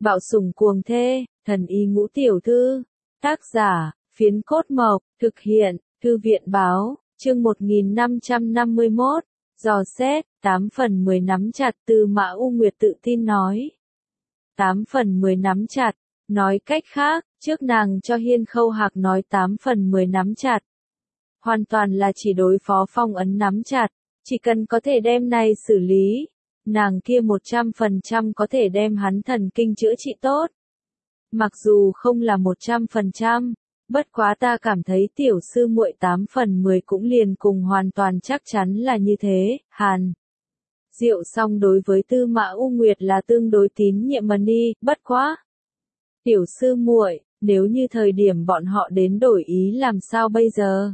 Bạo sủng cuồng thê, thần y ngũ tiểu thư. Tác giả, Phiến Cốt Mộc, thực hiện, Thư viện báo, chương 1551, dò xét, 8 phần 10 nắm chặt. Tư Mã U Nguyệt tự tin nói. 8 phần 10 nắm chặt, nói cách khác, trước nàng cho Hiên Khâu Hạc nói 8 phần 10 nắm chặt. Hoàn toàn là chỉ đối phó phong ấn nắm chặt, chỉ cần có thể đem này xử lý, nàng kia 100% có thể đem hắn thần kinh chữa trị tốt. Mặc dù không là 100%, bất quá ta cảm thấy tiểu sư muội 8 phần 10 cũng liền cùng hoàn toàn chắc chắn là như thế. Hàn Diệu song đối với Tư Mã U Nguyệt là tương đối tín nhiệm mà đi, bất quá. Tiểu sư muội, nếu như thời điểm bọn họ đến đổi ý làm sao bây giờ?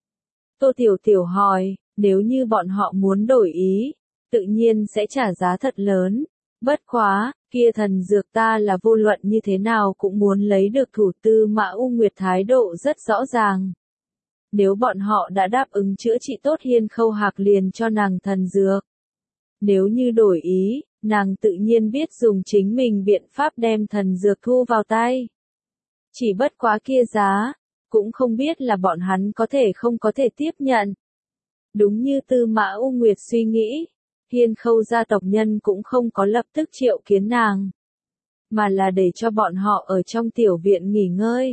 Tô Tiểu Tiểu hỏi, nếu như bọn họ muốn đổi ý, tự nhiên sẽ trả giá thật lớn. Bất quá, kia thần dược ta là vô luận như thế nào cũng muốn lấy được. Thủ Tư Mã U Nguyệt thái độ rất rõ ràng. Nếu bọn họ đã đáp ứng chữa trị tốt Hiên Khâu Hạc liền cho nàng thần dược. Nếu như đổi ý, nàng tự nhiên biết dùng chính mình biện pháp đem thần dược thu vào tay. Chỉ bất quá kia giá, cũng không biết là bọn hắn có thể không có thể tiếp nhận. Đúng như Tư Mã U Nguyệt suy nghĩ, Hiên Khâu gia tộc nhân cũng không có lập tức triệu kiến nàng, mà là để cho bọn họ ở trong tiểu viện nghỉ ngơi.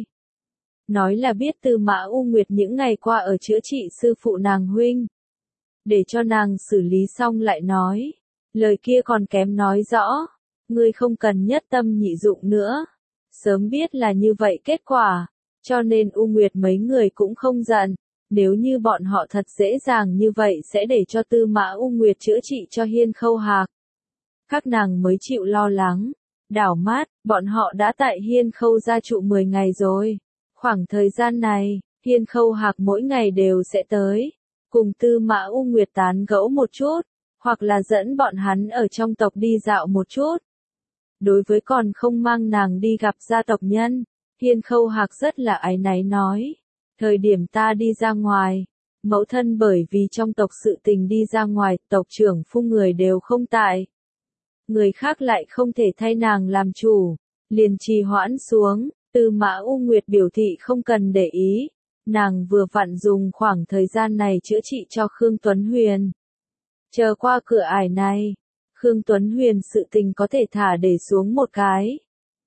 Nói là biết Tư Mã U Nguyệt những ngày qua ở chữa trị sư phụ nàng huynh. Để cho nàng xử lý xong lại nói, lời kia còn kém nói rõ, ngươi không cần nhất tâm nhị dụng nữa. Sớm biết là như vậy kết quả, cho nên U Nguyệt mấy người cũng không giận. Nếu như bọn họ thật dễ dàng như vậy sẽ để cho Tư Mã U Nguyệt chữa trị cho Hiên Khâu Hạc. Các nàng mới chịu lo lắng. Đảo mắt, bọn họ đã tại Hiên Khâu gia trụ 10 ngày rồi. Khoảng thời gian này, Hiên Khâu Hạc mỗi ngày đều sẽ tới, cùng Tư Mã U Nguyệt tán gẫu một chút, hoặc là dẫn bọn hắn ở trong tộc đi dạo một chút. Đối với còn không mang nàng đi gặp gia tộc nhân, Hiên Khâu Hạc rất là áy náy nói. Thời điểm ta đi ra ngoài, mẫu thân bởi vì trong tộc sự tình đi ra ngoài, tộc trưởng phu người đều không tại. Người khác lại không thể thay nàng làm chủ, liền trì hoãn xuống. Tư Mã U Nguyệt biểu thị không cần để ý, nàng vừa vặn dùng khoảng thời gian này chữa trị cho Khương Tuấn Huyền. Chờ qua cửa ải này, Khương Tuấn Huyền sự tình có thể thả để xuống một cái.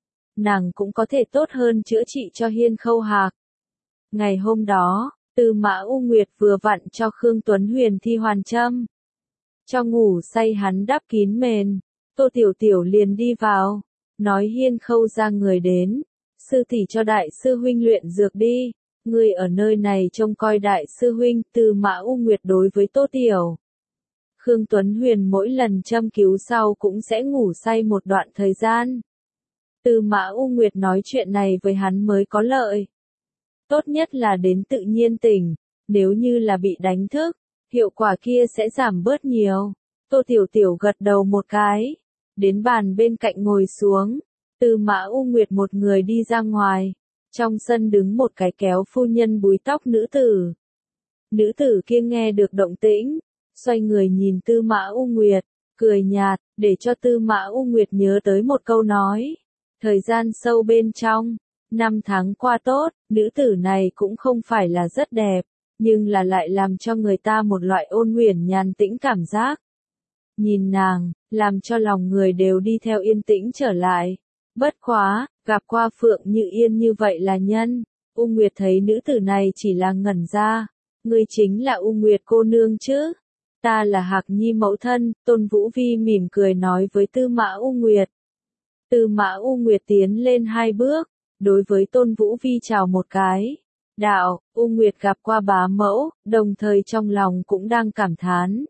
Nàng cũng có thể tốt hơn chữa trị cho Hiên Khâu Hạc. Ngày hôm đó, Tư Mã U Nguyệt vừa vặn cho Khương Tuấn Huyền thi hoàn châm. Cho ngủ say hắn đắp kín mền, Tô Tiểu Tiểu liền đi vào, nói Hiên Khâu ra người đến, sư tỷ cho đại sư huynh luyện dược đi, ngươi ở nơi này trông coi đại sư huynh. Tư Mã U Nguyệt đối với Tô Tiểu. Khương Tuấn Huyền mỗi lần châm cứu sau cũng sẽ ngủ say một đoạn thời gian. Tư Mã U Nguyệt nói chuyện này với hắn mới có lợi. Tốt nhất là đến tự nhiên tỉnh, nếu như là bị đánh thức, hiệu quả kia sẽ giảm bớt nhiều. Tô Tiểu Tiểu gật đầu một cái, đến bàn bên cạnh ngồi xuống. Tư Mã U Nguyệt một người đi ra ngoài, trong sân đứng một cái kéo phu nhân búi tóc nữ tử. Nữ tử kia nghe được động tĩnh, xoay người nhìn Tư Mã U Nguyệt, cười nhạt, để cho Tư Mã U Nguyệt nhớ tới một câu nói. Thời gian sâu bên trong, 5 tháng qua tốt, nữ tử này cũng không phải là rất đẹp, nhưng là lại làm cho người ta một loại ôn huyền nhàn tĩnh cảm giác. Nhìn nàng, làm cho lòng người đều đi theo yên tĩnh trở lại. Bất quá, gặp qua Phượng Như Yên như vậy là nhân. U Nguyệt thấy nữ tử này chỉ là ngẩn ra. Ngươi chính là U Nguyệt cô nương chứ? Ta là Hạc Nhi mẫu thân. Tôn Vũ Vi mỉm cười nói với Tư Mã U Nguyệt. Tư Mã U Nguyệt tiến lên 2 bước, đối với Tôn Vũ Vi chào một cái. Đạo, U Nguyệt gặp qua bá mẫu, đồng thời trong lòng cũng đang cảm thán.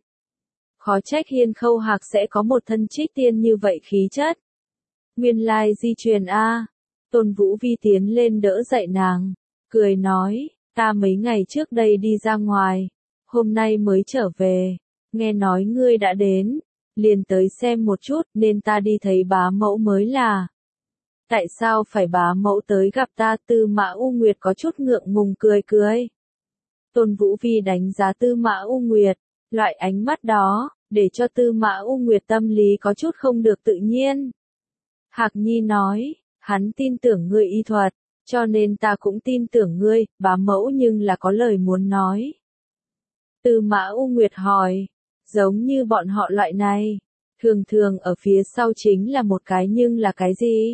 Khó trách Hiên Khâu Hạc sẽ có một thân trích tiên như vậy khí chất. Nguyên lai di truyền a. Tôn Vũ Vi tiến lên đỡ dậy nàng, cười nói, ta mấy ngày trước đây đi ra ngoài, hôm nay mới trở về, nghe nói ngươi đã đến, liền tới xem một chút nên ta đi thấy bá mẫu mới là. Tại sao phải bá mẫu tới gặp ta? Tư Mã U Nguyệt có chút ngượng ngùng cười cười. Tôn Vũ Vi đánh giá Tư Mã U Nguyệt, loại ánh mắt đó, để cho Tư Mã U Nguyệt tâm lý có chút không được tự nhiên. Hạc Nhi nói, hắn tin tưởng ngươi y thuật, cho nên ta cũng tin tưởng ngươi, bá mẫu nhưng là có lời muốn nói. Tư Mã U Nguyệt hỏi, giống như bọn họ loại này, thường thường ở phía sau chính là một cái nhưng là cái gì?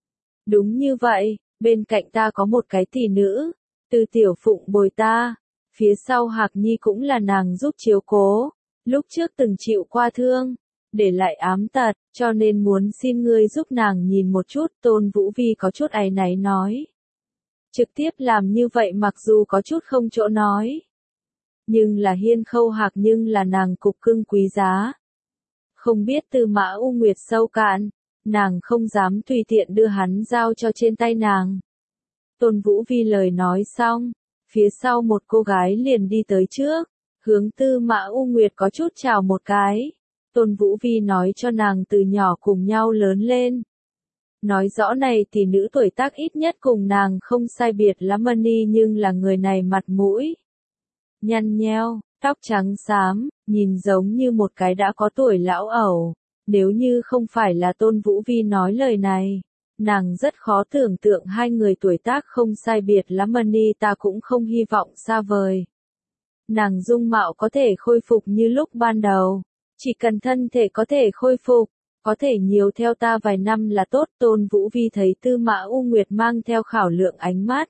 Đúng như vậy, bên cạnh ta có một cái tỷ nữ, Từ Tiểu Phụng bồi ta, phía sau Hạc Nhi cũng là nàng giúp chiếu cố, lúc trước từng chịu qua thương, để lại ám tật, cho nên muốn xin ngươi giúp nàng nhìn một chút. Tôn Vũ Vi có chút áy náy nói. Trực tiếp làm như vậy mặc dù có chút không chỗ nói, nhưng là Hiên Khâu Hạc nhưng là nàng cục cưng quý giá. Không biết Tư Mã U Nguyệt sâu cạn, nàng không dám tùy tiện đưa hắn giao cho trên tay nàng. Tôn Vũ Vi lời nói xong, phía sau một cô gái liền đi tới trước, hướng Tư Mã U Nguyệt có chút chào một cái. Tôn Vũ Vi nói cho nàng từ nhỏ cùng nhau lớn lên. Nói rõ này thì nữ tuổi tác ít nhất cùng nàng không sai biệt lắm mani, nhưng là người này mặt mũi nhăn nheo, tóc trắng xám, nhìn giống như một cái đã có tuổi lão ẩu. Nếu như không phải là Tôn Vũ Vi nói lời này, nàng rất khó tưởng tượng hai người tuổi tác không sai biệt lắm mani, ta cũng không hy vọng xa vời. Nàng dung mạo có thể khôi phục như lúc ban đầu, chỉ cần thân thể có thể khôi phục, có thể nhiều theo ta vài năm là tốt. Tôn Vũ Vi thấy Tư Mã U Nguyệt mang theo khảo lượng ánh mắt,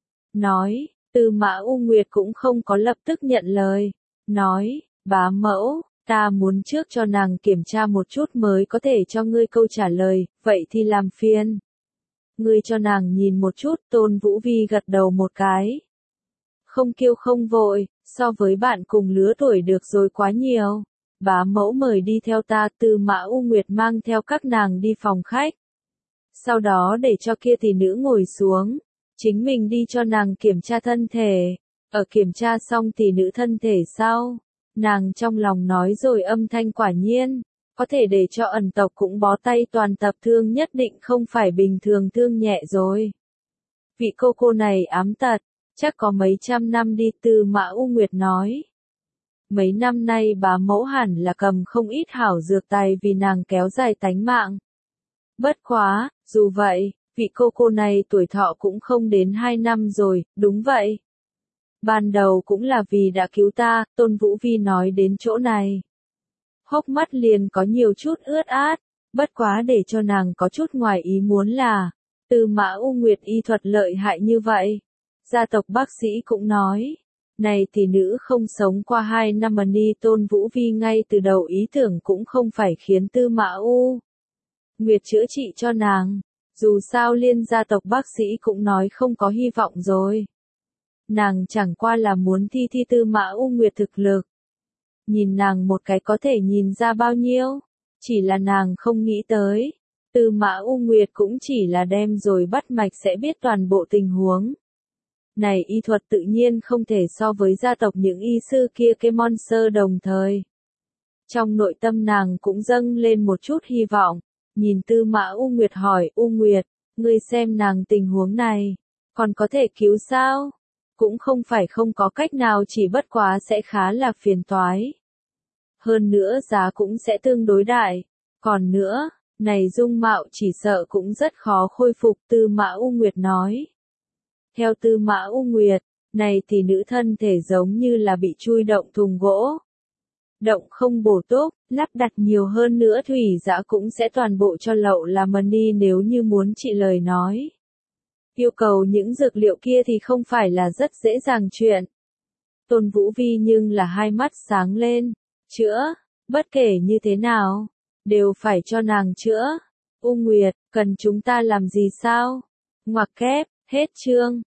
nói. Tư Mã U Nguyệt cũng không có lập tức nhận lời, nói, bá mẫu, ta muốn trước cho nàng kiểm tra một chút mới có thể cho ngươi câu trả lời, vậy thì làm phiền. Ngươi cho nàng nhìn một chút. Tôn Vũ Vi gật đầu một cái. Không kiêu không vội, so với bạn cùng lứa tuổi được rồi quá nhiều. Bá mẫu mời đi theo ta. Tư Mã U Nguyệt mang theo các nàng đi phòng khách. Sau đó để cho kia tỷ nữ ngồi xuống, chính mình đi cho nàng kiểm tra thân thể. Ở kiểm tra xong tỷ nữ thân thể sau, nàng trong lòng nói rồi âm thanh quả nhiên, có thể để cho ẩn tộc cũng bó tay toàn tập thương nhất định không phải bình thường thương nhẹ rồi. Vị cô này ám tật, chắc có mấy trăm năm đi. Tư Mã U Nguyệt nói. Mấy năm nay bá mẫu hẳn là cầm không ít hảo dược tài vì nàng kéo dài tánh mạng. Bất quá, dù vậy, vị cô này tuổi thọ cũng không đến 2 năm rồi. Đúng vậy. Ban đầu cũng là vì đã cứu ta. Tôn Vũ Vi nói đến chỗ này, hốc mắt liền có nhiều chút ướt át. Bất quá để cho nàng có chút ngoài ý muốn là, Tư Mã U Nguyệt y thuật lợi hại như vậy. Gia tộc bác sĩ cũng nói, này tỷ nữ không sống qua 2 năm mani. Tôn Vũ Vi ngay từ đầu ý tưởng cũng không phải khiến Tư Mã U Nguyệt chữa trị cho nàng. Dù sao liên gia tộc bác sĩ cũng nói không có hy vọng rồi. Nàng chẳng qua là muốn thi Tư Mã U Nguyệt thực lực. Nhìn nàng một cái có thể nhìn ra bao nhiêu. Chỉ là nàng không nghĩ tới, Tư Mã U Nguyệt cũng chỉ là đem rồi bắt mạch sẽ biết toàn bộ tình huống. Này y thuật tự nhiên không thể so với gia tộc những y sư kia cái monster đồng thời. Trong nội tâm nàng cũng dâng lên một chút hy vọng, nhìn Tư Mã U Nguyệt hỏi, U Nguyệt, ngươi xem nàng tình huống này, còn có thể cứu sao? Cũng không phải không có cách nào, chỉ bất quá sẽ khá là phiền toái. Hơn nữa giá cũng sẽ tương đối đại. Còn nữa, này dung mạo chỉ sợ cũng rất khó khôi phục. Tư Mã U Nguyệt nói. Theo Tư Mã U Nguyệt, này thì nữ thân thể giống như là bị chui động thùng gỗ. Động không bổ túc, lắp đặt nhiều hơn nữa thủy dã cũng sẽ toàn bộ cho lậu là money. Nếu như muốn trị lời nói, yêu cầu những dược liệu kia thì không phải là rất dễ dàng chuyện. Tôn Vũ Vi nhưng là hai mắt sáng lên. Chữa, bất kể như thế nào, đều phải cho nàng chữa. U Nguyệt, cần chúng ta làm gì sao? Ngoặc kép, hết chương.